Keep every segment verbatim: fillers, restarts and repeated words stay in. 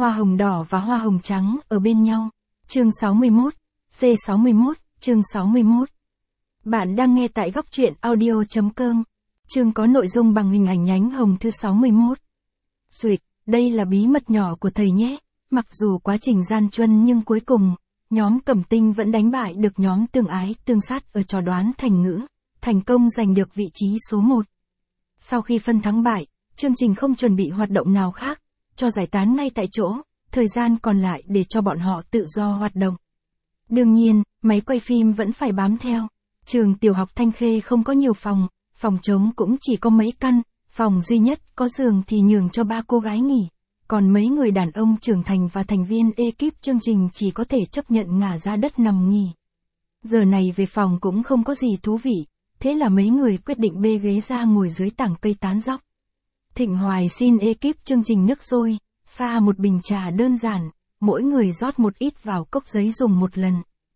Hoa hồng đỏ và hoa hồng trắng ở bên nhau. Chương sáu mươi mốt, C sáu mươi mốt, chương sáu mươi mốt. Bạn đang nghe tại góc truyện audio chấm com. Chương có nội dung bằng hình ảnh nhánh hồng thứ sáu mươi mốt. Duyệt, đây là bí mật nhỏ của thầy nhé. Mặc dù quá trình gian truân nhưng cuối cùng, nhóm Cẩm Tinh vẫn đánh bại được nhóm Tương Ái Tương Sát ở trò đoán thành ngữ, thành công giành được vị trí số một. Sau khi phân thắng bại, chương trình không chuẩn bị hoạt động nào khác, cho giải tán ngay tại chỗ, thời gian còn lại để cho bọn họ tự do hoạt động. Đương nhiên, máy quay phim vẫn phải bám theo. Trường tiểu học Thanh Khê không có nhiều phòng, phòng trống cũng chỉ có mấy căn, phòng duy nhất có giường thì nhường cho ba cô gái nghỉ, còn mấy người đàn ông trưởng thành và thành viên ekip chương trình chỉ có thể chấp nhận ngả ra đất nằm nghỉ. Giờ này về phòng cũng không có gì thú vị, thế là mấy người quyết định bê ghế ra ngồi dưới tảng cây tán dóc. Thịnh Hoài xin ekip chương trình nước sôi, pha một bình trà đơn giản, mỗi người rót một ít vào cốc giấy dùng một lần.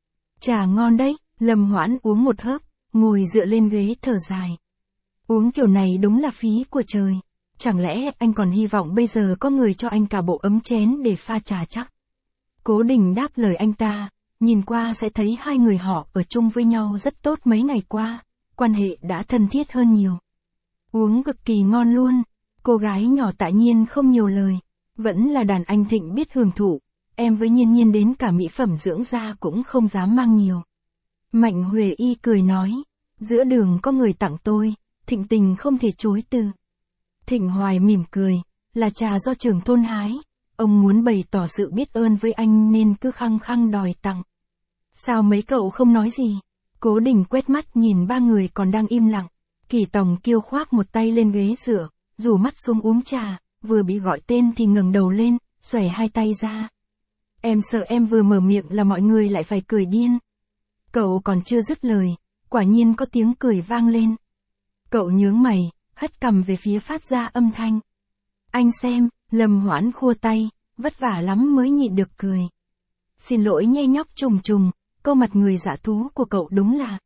Trà ngon đấy, Lâm Hoãn uống một hớp, ngồi dựa lên ghế thở dài. Uống kiểu này đúng là phí của trời. Chẳng lẽ anh còn hy vọng bây giờ có người cho anh cả bộ ấm chén để pha trà chắc? Cố Đình đáp lời anh ta, nhìn qua sẽ thấy hai người họ ở chung với nhau rất tốt mấy ngày qua, quan hệ đã thân thiết hơn nhiều. Uống cực kỳ ngon luôn, cô gái nhỏ Tạ Nhiên không nhiều lời, vẫn là đàn anh Thịnh biết hưởng thụ, em với Nhiên Nhiên đến cả mỹ phẩm dưỡng da cũng không dám mang nhiều. Mạnh Huệ Y cười nói, giữa đường có người tặng tôi, Thịnh tình không thể chối từ. Thịnh Hoài mỉm cười, là trà do trưởng thôn hái, ông muốn bày tỏ sự biết ơn với anh nên cứ khăng khăng đòi tặng. Sao mấy cậu không nói gì? Cố Đình quét mắt nhìn ba người còn đang im lặng, Kỳ Tòng Kiêu khoác một tay lên ghế dựa, rủ mắt xuống uống trà, vừa bị gọi tên thì ngẩng đầu lên, xòe hai tay ra. Em sợ em vừa mở miệng là mọi người lại phải cười điên. Cậu còn chưa dứt lời, quả nhiên có tiếng cười vang lên. Cậu nhướng mày, hất cằm về phía phát ra âm thanh. Anh xem, Lâm Hoãn khua tay, vất vả lắm mới nhịn được cười. Xin lỗi nhe nhóc trùng trùng, câu mặt người dạ thú của cậu đúng là.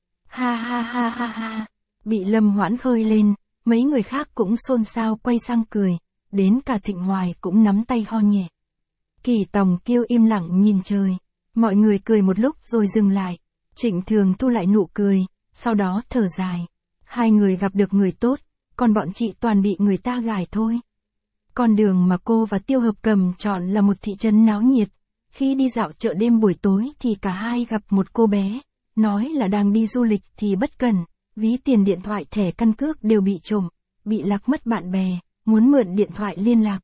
Ha ha ha ha ha, bị Lâm Hoãn khơi lên, mấy người khác cũng xôn xao quay sang cười, đến cả Thịnh Hoài cũng nắm tay ho nhẹ. Kỳ Tòng Kiêu im lặng nhìn trời, mọi người cười một lúc rồi dừng lại, Trịnh Thường thu lại nụ cười, sau đó thở dài. Hai người gặp được người tốt, còn bọn chị toàn bị người ta gài thôi. Con đường mà cô và Tiêu Hợp Cầm chọn là một thị trấn náo nhiệt. Khi đi dạo chợ đêm buổi tối thì cả hai gặp một cô bé, nói là đang đi du lịch thì bất cẩn, ví tiền điện thoại thẻ căn cước đều bị trộm, bị lạc mất bạn bè, muốn mượn điện thoại liên lạc.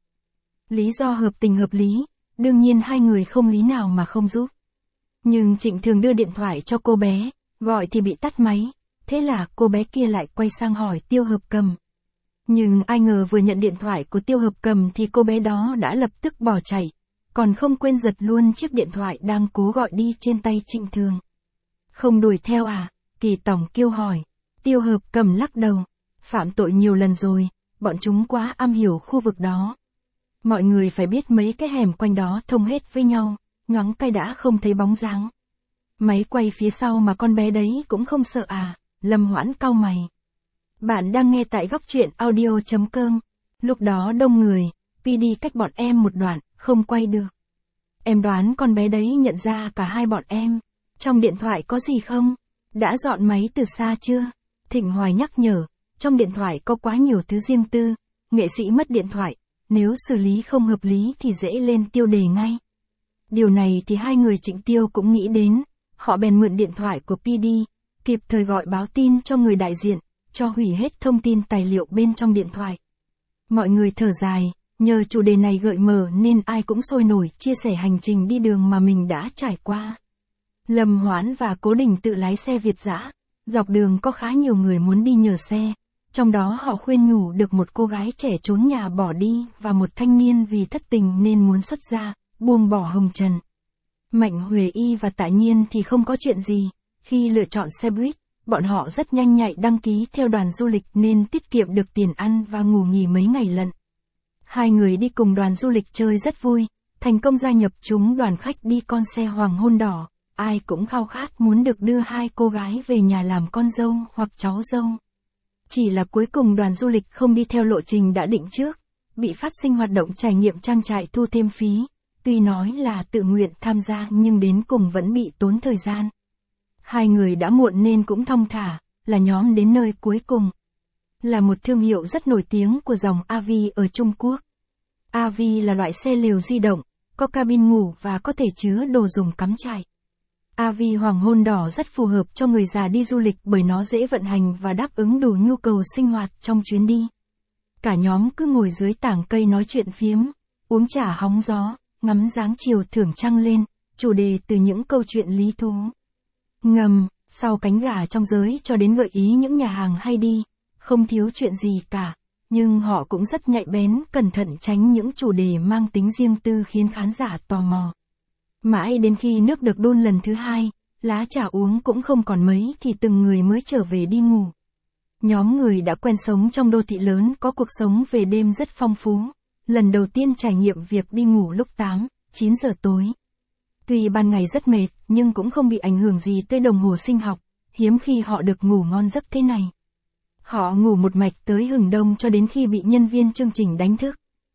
Lý do hợp tình hợp lý, đương nhiên hai người không lý nào mà không giúp. Nhưng Trịnh Thường đưa điện thoại cho cô bé, gọi thì bị tắt máy. Thế là cô bé kia lại quay sang hỏi Tiêu Hợp Cầm. Nhưng ai ngờ vừa nhận điện thoại của Tiêu Hợp Cầm thì cô bé đó đã lập tức bỏ chạy, còn không quên giật luôn chiếc điện thoại đang cố gọi đi trên tay Trịnh Thường. Không đuổi theo à? Kỳ Tòng Kiêu hỏi. Tiêu Hợp Cầm lắc đầu. Phạm tội nhiều lần rồi, bọn chúng quá am hiểu khu vực đó. Mọi người phải biết mấy cái hẻm quanh đó thông hết với nhau, ngóng cái đã không thấy bóng dáng. Máy quay phía sau mà con bé đấy cũng không sợ à? Lâm Hoãn cau mày. Bạn đang nghe tại góc truyện audio chấm com. Lúc đó đông người, pê đê cách bọn em một đoạn, không quay được. Em đoán con bé đấy nhận ra cả hai bọn em. Trong điện thoại có gì không? Đã dọn máy từ xa chưa? Thịnh Hoài nhắc nhở, trong điện thoại có quá nhiều thứ riêng tư, nghệ sĩ mất điện thoại, nếu xử lý không hợp lý thì dễ lên tiêu đề ngay. Điều này thì hai người Trịnh Tiêu cũng nghĩ đến, họ bèn mượn điện thoại của pê đê. Kịp thời gọi báo tin cho người đại diện, cho hủy hết thông tin tài liệu bên trong điện thoại. Mọi người thở dài, nhờ chủ đề này gợi mở nên ai cũng sôi nổi chia sẻ hành trình đi đường mà mình đã trải qua. Lâm Hoãn và Cố Đình tự lái xe Việt dã, dọc đường có khá nhiều người muốn đi nhờ xe, trong đó họ khuyên nhủ được một cô gái trẻ trốn nhà bỏ đi và một thanh niên vì thất tình nên muốn xuất gia, buông bỏ hồng trần. Mạnh Huệ Y và Tạ Nhiên thì không có chuyện gì. Khi lựa chọn xe buýt, bọn họ rất nhanh nhạy đăng ký theo đoàn du lịch nên tiết kiệm được tiền ăn và ngủ nghỉ mấy ngày lận. Hai người đi cùng đoàn du lịch chơi rất vui, thành công gia nhập chúng đoàn khách đi con xe hoàng hôn đỏ, ai cũng khao khát muốn được đưa hai cô gái về nhà làm con dâu hoặc cháu dâu. Chỉ là cuối cùng đoàn du lịch không đi theo lộ trình đã định trước, bị phát sinh hoạt động trải nghiệm trang trại thu thêm phí. Tuy nói là tự nguyện tham gia nhưng đến cùng vẫn bị tốn thời gian. Hai người đã muộn nên cũng thong thả, là nhóm đến nơi cuối cùng. Là một thương hiệu rất nổi tiếng của dòng a vê ở Trung Quốc. a vê là loại xe lều di động, có cabin ngủ và có thể chứa đồ dùng cắm trại. a vê Hoàng Hôn Đỏ rất phù hợp cho người già đi du lịch bởi nó dễ vận hành và đáp ứng đủ nhu cầu sinh hoạt trong chuyến đi. Cả nhóm cứ ngồi dưới tảng cây nói chuyện phiếm, uống trà hóng gió, ngắm dáng chiều thưởng trăng lên, chủ đề từ những câu chuyện lý thú. Ngầm, sau cánh gà trong giới cho đến gợi ý những nhà hàng hay đi, không thiếu chuyện gì cả, nhưng họ cũng rất nhạy bén, cẩn thận tránh những chủ đề mang tính riêng tư khiến khán giả tò mò. Mãi đến khi nước được đun lần thứ hai, lá trà uống cũng không còn mấy thì từng người mới trở về đi ngủ. Nhóm người đã quen sống trong đô thị lớn có cuộc sống về đêm rất phong phú, lần đầu tiên trải nghiệm việc đi ngủ lúc tám, chín giờ tối. Tuy ban ngày rất mệt, nhưng cũng không bị ảnh hưởng gì tới đồng hồ sinh học, hiếm khi họ được ngủ ngon giấc thế này. Họ ngủ một mạch tới hừng đông cho đến khi bị nhân viên chương trình đánh thức.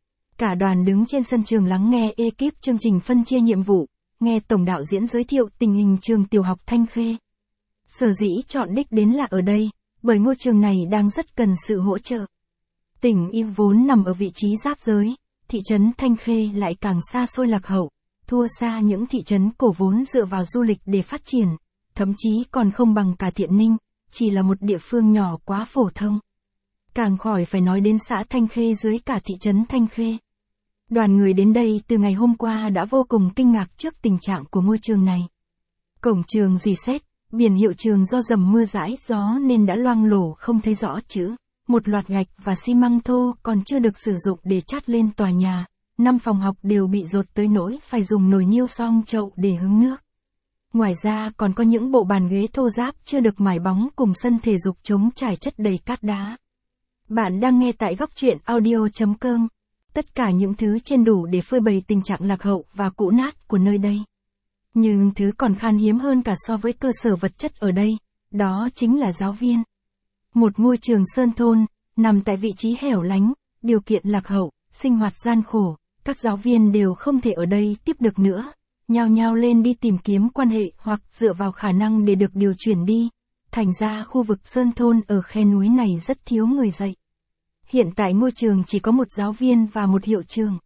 Cả đoàn đứng trên sân trường lắng nghe ekip chương trình phân chia nhiệm vụ, nghe tổng đạo diễn giới thiệu tình hình trường tiểu học Thanh Khê. Sở dĩ chọn đích đến là ở đây, bởi ngôi trường này đang rất cần sự hỗ trợ. Tỉnh Y vốn nằm ở vị trí giáp giới, thị trấn Thanh Khê lại càng xa xôi lạc hậu, thua xa những thị trấn cổ vốn dựa vào du lịch để phát triển, thậm chí còn không bằng cả Thiện Ninh, chỉ là một địa phương nhỏ quá phổ thông. Càng khỏi phải nói đến xã Thanh Khê dưới cả thị trấn Thanh Khê. Đoàn người đến đây từ ngày hôm qua đã vô cùng kinh ngạc trước tình trạng của ngôi trường này. Cổng trường rỉ sét, biển hiệu trường do dầm mưa rãi gió nên đã loang lổ không thấy rõ chữ. Một loạt gạch và xi măng thô còn chưa được sử dụng để chát lên tòa nhà. Năm phòng học đều bị dột tới nỗi phải dùng nồi niêu xoong chậu để hứng nước. Ngoài ra còn có những bộ bàn ghế thô ráp chưa được mài bóng cùng sân thể dục trống trải chất đầy cát đá. Bạn đang nghe tại góc truyện audio chấm com. Tất cả những thứ trên đủ để phơi bày tình trạng lạc hậu và cũ nát của nơi đây. Nhưng thứ còn khan hiếm hơn cả so với cơ sở vật chất ở đây, đó chính là giáo viên. Một ngôi trường sơn thôn, nằm tại vị trí hẻo lánh, điều kiện lạc hậu, sinh hoạt gian khổ, các giáo viên đều không thể ở đây tiếp được nữa, nhao nhao lên đi tìm kiếm quan hệ hoặc dựa vào khả năng để được điều chuyển đi. Thành ra khu vực sơn thôn ở khe núi này rất thiếu người dạy. Hiện tại ngôi trường chỉ có một giáo viên và một hiệu trưởng.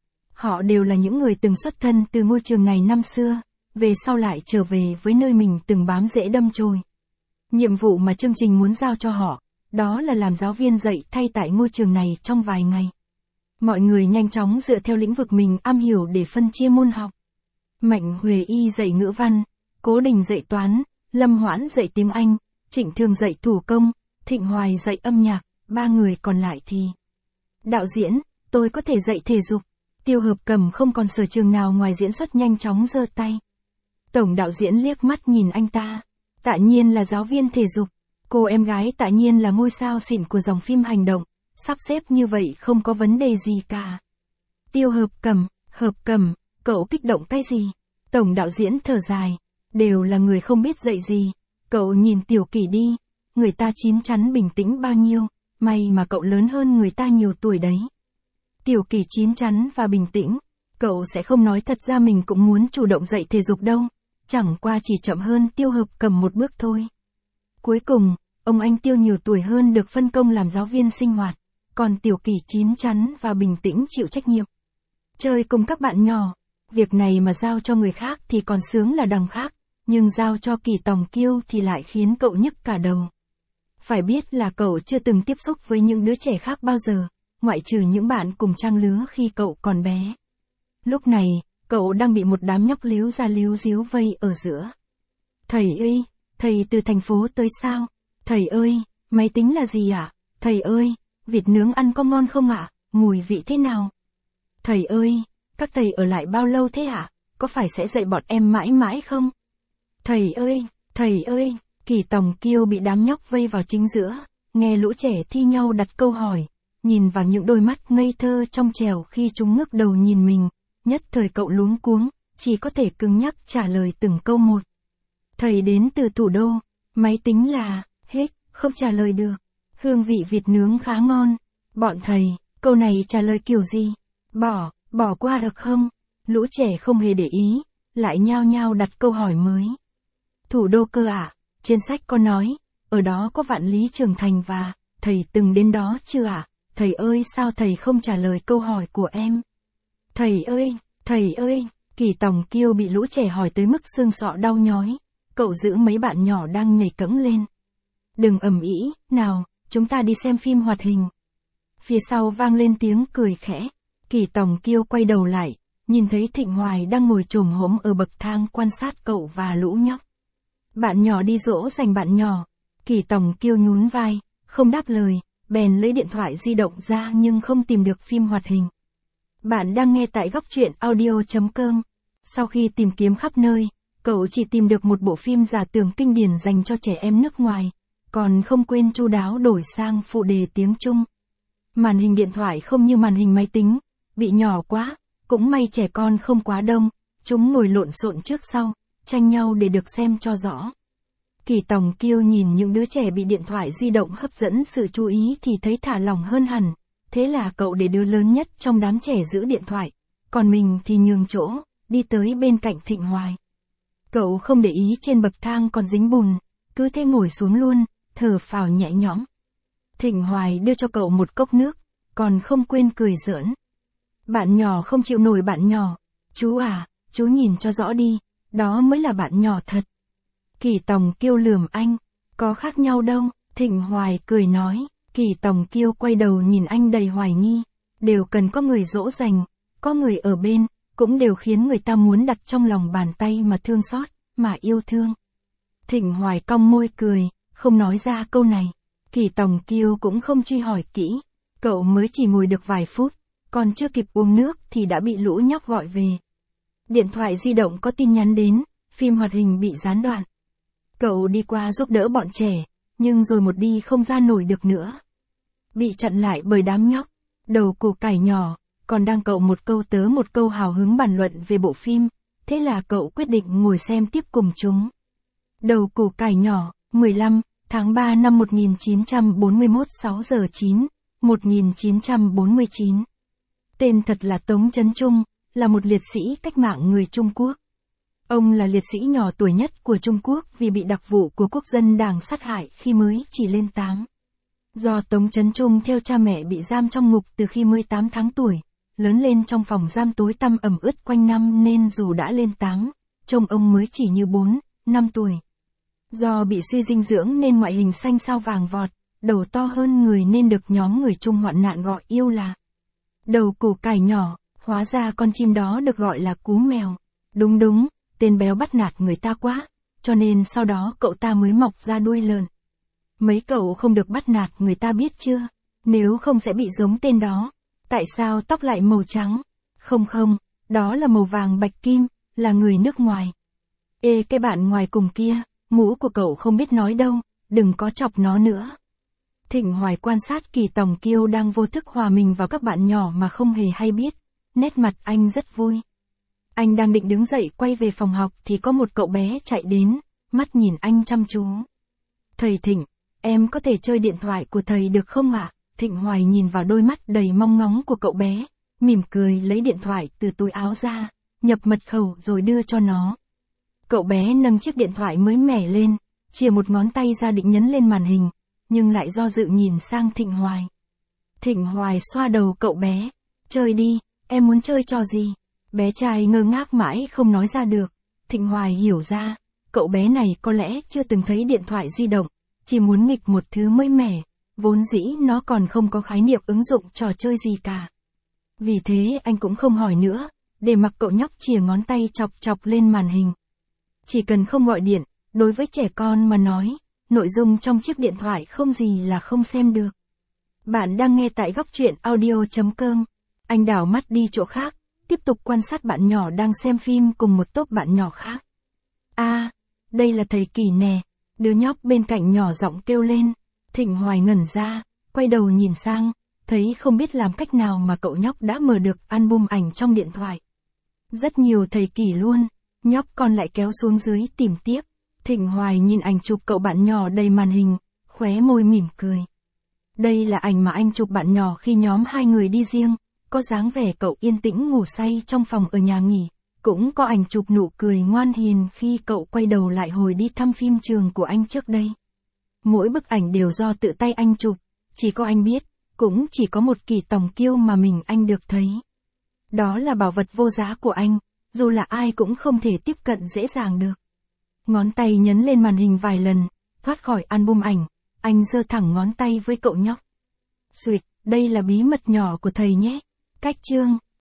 Họ đều là những người từng xuất thân từ ngôi trường này năm xưa, về sau lại trở về với nơi mình từng bám rễ đâm chồi. Nhiệm vụ mà chương trình muốn giao cho họ, đó là làm giáo viên dạy thay tại ngôi trường này trong vài ngày. Mọi người nhanh chóng dựa theo lĩnh vực mình am hiểu để phân chia môn học. Mạnh Huệ Y dạy ngữ văn, Cố Đình dạy toán, Lâm Hoãn dạy tiếng Anh, Trịnh Thường dạy thủ công, Thịnh Hoài dạy âm nhạc, ba người còn lại thì... Đạo diễn, tôi có thể dạy thể dục. Tiêu Hợp Cầm không còn sở trường nào ngoài diễn xuất nhanh chóng giơ tay. Tổng đạo diễn liếc mắt nhìn anh ta. Tạ Nhiên là giáo viên thể dục. Cô em gái Tạ Nhiên là ngôi sao xịn của dòng phim hành động. Sắp xếp như vậy không có vấn đề gì cả. Tiêu Hợp Cầm, Hợp Cầm, cậu kích động cái gì? Tổng đạo diễn thở dài. Đều là người không biết dạy gì. Cậu nhìn Tiểu Kỷ đi. Người ta chín chắn bình tĩnh bao nhiêu. May mà cậu lớn hơn người ta nhiều tuổi đấy. Tiểu Kỷ chín chắn và bình tĩnh. Cậu sẽ không nói thật ra mình cũng muốn chủ động dạy thể dục đâu. Chẳng qua chỉ chậm hơn Tiêu Hợp Cầm một bước thôi. Cuối cùng, ông anh Tiêu nhiều tuổi hơn được phân công làm giáo viên sinh hoạt. Còn Tiểu Kỷ chín chắn và bình tĩnh chịu trách nhiệm. Chơi cùng các bạn nhỏ. Việc này mà giao cho người khác thì còn sướng là đằng khác. Nhưng giao cho Kỳ Tòng Kiêu thì lại khiến cậu nhức cả đầu. Phải biết là cậu chưa từng tiếp xúc với những đứa trẻ khác bao giờ, ngoại trừ những bạn cùng trang lứa khi cậu còn bé. Lúc này, cậu đang bị một đám nhóc líu ra líu díu vây ở giữa. Thầy ơi, thầy từ thành phố tới sao? Thầy ơi, máy tính là gì ạ? Thầy ơi, vịt nướng ăn có ngon không ạ? Mùi vị thế nào? Thầy ơi, các thầy ở lại bao lâu thế ạ? Có phải sẽ dạy bọn em mãi mãi không? Thầy ơi, thầy ơi, Kỳ Tòng Kiêu bị đám nhóc vây vào chính giữa, nghe lũ trẻ thi nhau đặt câu hỏi, nhìn vào những đôi mắt ngây thơ trong trẻo khi chúng ngước đầu nhìn mình, nhất thời cậu luống cuống, chỉ có thể cứng nhắc trả lời từng câu một. Thầy đến từ thủ đô, máy tính là, hết, không trả lời được, hương vị vịt nướng khá ngon, bọn thầy, Câu này trả lời kiểu gì? Bỏ, bỏ qua được không? Lũ trẻ không hề để ý, lại nhao nhao đặt câu hỏi mới. Thủ đô cơ à? Trên sách có nói, ở đó có vạn lý trường thành và, thầy từng đến đó chưa ạ? À? Thầy ơi sao thầy không trả lời câu hỏi của em? Thầy ơi, thầy ơi, Kỳ Tòng Kiêu bị lũ trẻ hỏi tới mức xương sọ đau nhói, cậu giữ mấy bạn nhỏ đang nhảy cẫng lên. Đừng ầm ĩ, nào, chúng ta đi xem phim hoạt hình. Phía sau vang lên tiếng cười khẽ, Kỳ Tòng Kiêu quay đầu lại, nhìn thấy Thịnh Hoài đang ngồi chồm hổm ở bậc thang quan sát cậu và lũ nhóc. Bạn nhỏ đi dỗ dành bạn nhỏ, Kỳ Tòng Kiêu nhún vai, không đáp lời, bèn lấy điện thoại di động ra nhưng không tìm được phim hoạt hình. Bạn đang nghe tại góc truyện audio.com. Sau khi tìm kiếm khắp nơi, cậu chỉ tìm được một bộ phim giả tưởng kinh điển dành cho trẻ em nước ngoài, còn không quên chu đáo đổi sang phụ đề tiếng Trung. Màn hình điện thoại không như màn hình máy tính, bị nhỏ quá, cũng may trẻ con không quá đông, chúng ngồi lộn xộn trước sau, tranh nhau để được xem cho rõ. Kỳ Tòng Kiêu nhìn những đứa trẻ bị điện thoại di động hấp dẫn sự chú ý thì thấy thả lỏng hơn hẳn, thế là cậu để đứa lớn nhất trong đám trẻ giữ điện thoại, còn mình thì nhường chỗ, đi tới bên cạnh Thịnh Hoài. Cậu không để ý trên bậc thang còn dính bùn, cứ thế ngồi xuống luôn, thở phào nhẹ nhõm. Thịnh Hoài đưa cho cậu một cốc nước, còn không quên cười giỡn. Bạn nhỏ không chịu nổi bạn nhỏ, chú à, chú nhìn cho rõ đi, đó mới là bạn nhỏ thật. Kỳ Tòng Kiêu lườm anh, có khác nhau đâu, Thịnh Hoài cười nói. Kỳ Tòng Kiêu quay đầu nhìn anh đầy hoài nghi, đều cần có người dỗ dành, có người ở bên, cũng đều khiến người ta muốn đặt trong lòng bàn tay mà thương xót, mà yêu thương. Thịnh Hoài cong môi cười, không nói ra câu này. Kỳ Tòng Kiêu cũng không truy hỏi kỹ, cậu mới chỉ ngồi được vài phút, còn chưa kịp uống nước thì đã bị lũ nhóc gọi về. Điện thoại di động có tin nhắn đến, phim hoạt hình bị gián đoạn. Cậu đi qua giúp đỡ bọn trẻ, nhưng rồi một đi không ra nổi được nữa. Bị chặn lại bởi đám nhóc, đầu củ cải nhỏ, còn đang cậu một câu tớ một câu hào hứng bàn luận về bộ phim, thế là cậu quyết định ngồi xem tiếp cùng chúng. Đầu củ cải nhỏ, mười lăm, tháng ba năm một nghìn chín trăm bốn mươi mốt sáu giờ chín, một nghìn chín trăm bốn mươi chín. Tên thật là Tống Chấn Trung, là một liệt sĩ cách mạng người Trung Quốc. Ông là liệt sĩ nhỏ tuổi nhất của Trung Quốc vì bị đặc vụ của quốc dân Đảng sát hại khi mới chỉ lên tám. Do Tống Chấn Trung theo cha mẹ bị giam trong ngục từ khi mới tám tháng tuổi, lớn lên trong phòng giam tối tăm ẩm ướt quanh năm nên dù đã lên tám, trông ông mới chỉ như bốn, năm tuổi. Do bị suy dinh dưỡng nên ngoại hình xanh xao vàng vọt, đầu to hơn người nên được nhóm người Trung hoạn nạn gọi yêu là đầu củ cải nhỏ, hóa ra con chim đó được gọi là cú mèo. Đúng đúng, tên béo bắt nạt người ta quá, cho nên sau đó cậu ta mới mọc ra đuôi lợn. Mấy cậu không được bắt nạt người ta biết chưa, nếu không sẽ bị giống tên đó. Tại sao tóc lại màu trắng? Không không, đó là màu vàng bạch kim, là người nước ngoài. Ê cái bạn ngoài cùng kia, mũ của cậu không biết nói đâu, đừng có chọc nó nữa. Thịnh Hoài quan sát Kỳ Tòng Kiêu đang vô thức hòa mình vào các bạn nhỏ mà không hề hay biết, nét mặt anh rất vui. Anh đang định đứng dậy quay về phòng học thì có một cậu bé chạy đến, mắt nhìn anh chăm chú. Thầy Thịnh, em có thể chơi điện thoại của thầy được không ạ? À? Thịnh Hoài nhìn vào đôi mắt đầy mong ngóng của cậu bé, mỉm cười lấy điện thoại từ túi áo ra, nhập mật khẩu rồi đưa cho nó. Cậu bé nâng chiếc điện thoại mới mẻ lên, chìa một ngón tay ra định nhấn lên màn hình, nhưng lại do dự nhìn sang Thịnh Hoài. Thịnh Hoài xoa đầu cậu bé, chơi đi, em muốn chơi trò gì? Bé trai ngơ ngác mãi không nói ra được. Thịnh Hoài hiểu ra, cậu bé này có lẽ chưa từng thấy điện thoại di động, chỉ muốn nghịch một thứ mới mẻ, vốn dĩ nó còn không có khái niệm ứng dụng trò chơi gì cả. Vì thế anh cũng không hỏi nữa, để mặc cậu nhóc chìa ngón tay chọc chọc lên màn hình. Chỉ cần không gọi điện, đối với trẻ con mà nói, nội dung trong chiếc điện thoại không gì là không xem được. Bạn đang nghe tại góc truyện audio.com. Anh đảo mắt đi chỗ khác, tiếp tục quan sát bạn nhỏ đang xem phim cùng một tốp bạn nhỏ khác. A, à, đây là thầy Kỳ nè, đứa nhóc bên cạnh nhỏ giọng kêu lên. Thịnh Hoài ngẩn ra, quay đầu nhìn sang, thấy không biết làm cách nào mà cậu nhóc đã mở được album ảnh trong điện thoại. Rất nhiều thầy Kỳ luôn, nhóc con lại kéo xuống dưới tìm tiếp. Thịnh Hoài nhìn ảnh chụp cậu bạn nhỏ đầy màn hình, khóe môi mỉm cười. Đây là ảnh mà anh chụp bạn nhỏ khi nhóm hai người đi riêng, có dáng vẻ cậu yên tĩnh ngủ say trong phòng ở nhà nghỉ, cũng có ảnh chụp nụ cười ngoan hiền khi cậu quay đầu lại hồi đi thăm phim trường của anh trước đây. Mỗi bức ảnh đều do tự tay anh chụp, chỉ có anh biết, cũng chỉ có một kỳ tòng kiêu mà mình anh được thấy. Đó là bảo vật vô giá của anh, dù là ai cũng không thể tiếp cận dễ dàng được. Ngón tay nhấn lên màn hình vài lần, thoát khỏi album ảnh, anh giơ thẳng ngón tay với cậu nhóc. Duyệt, đây là bí mật nhỏ của thầy nhé. Cách chương